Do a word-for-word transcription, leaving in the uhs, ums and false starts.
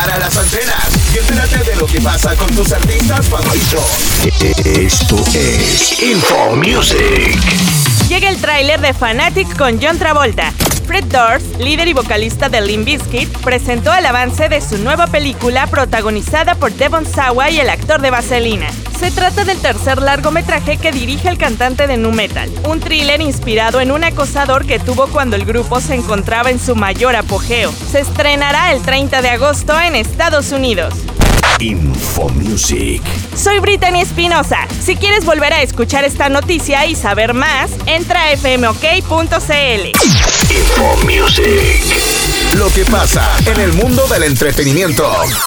Para las antenas y entérate de lo que pasa con tus artistas favoritos. Esto es Info Music. Llega el tráiler de Fanatic con John Travolta. Fred Durst, líder y vocalista de Limp Bizkit, presentó el avance de su nueva película protagonizada por Devon Sawa y el actor de Vaselina. Se trata del tercer largometraje que dirige el cantante de nu metal, un thriller inspirado en un acosador que tuvo cuando el grupo se encontraba en su mayor apogeo. Se estrenará el treinta de agosto en Estados Unidos. Info Music. Soy Brittany Espinosa. Si quieres volver a escuchar esta noticia y saber más, entra a f m o k punto c l. Info Music. Lo que pasa en el mundo del entretenimiento.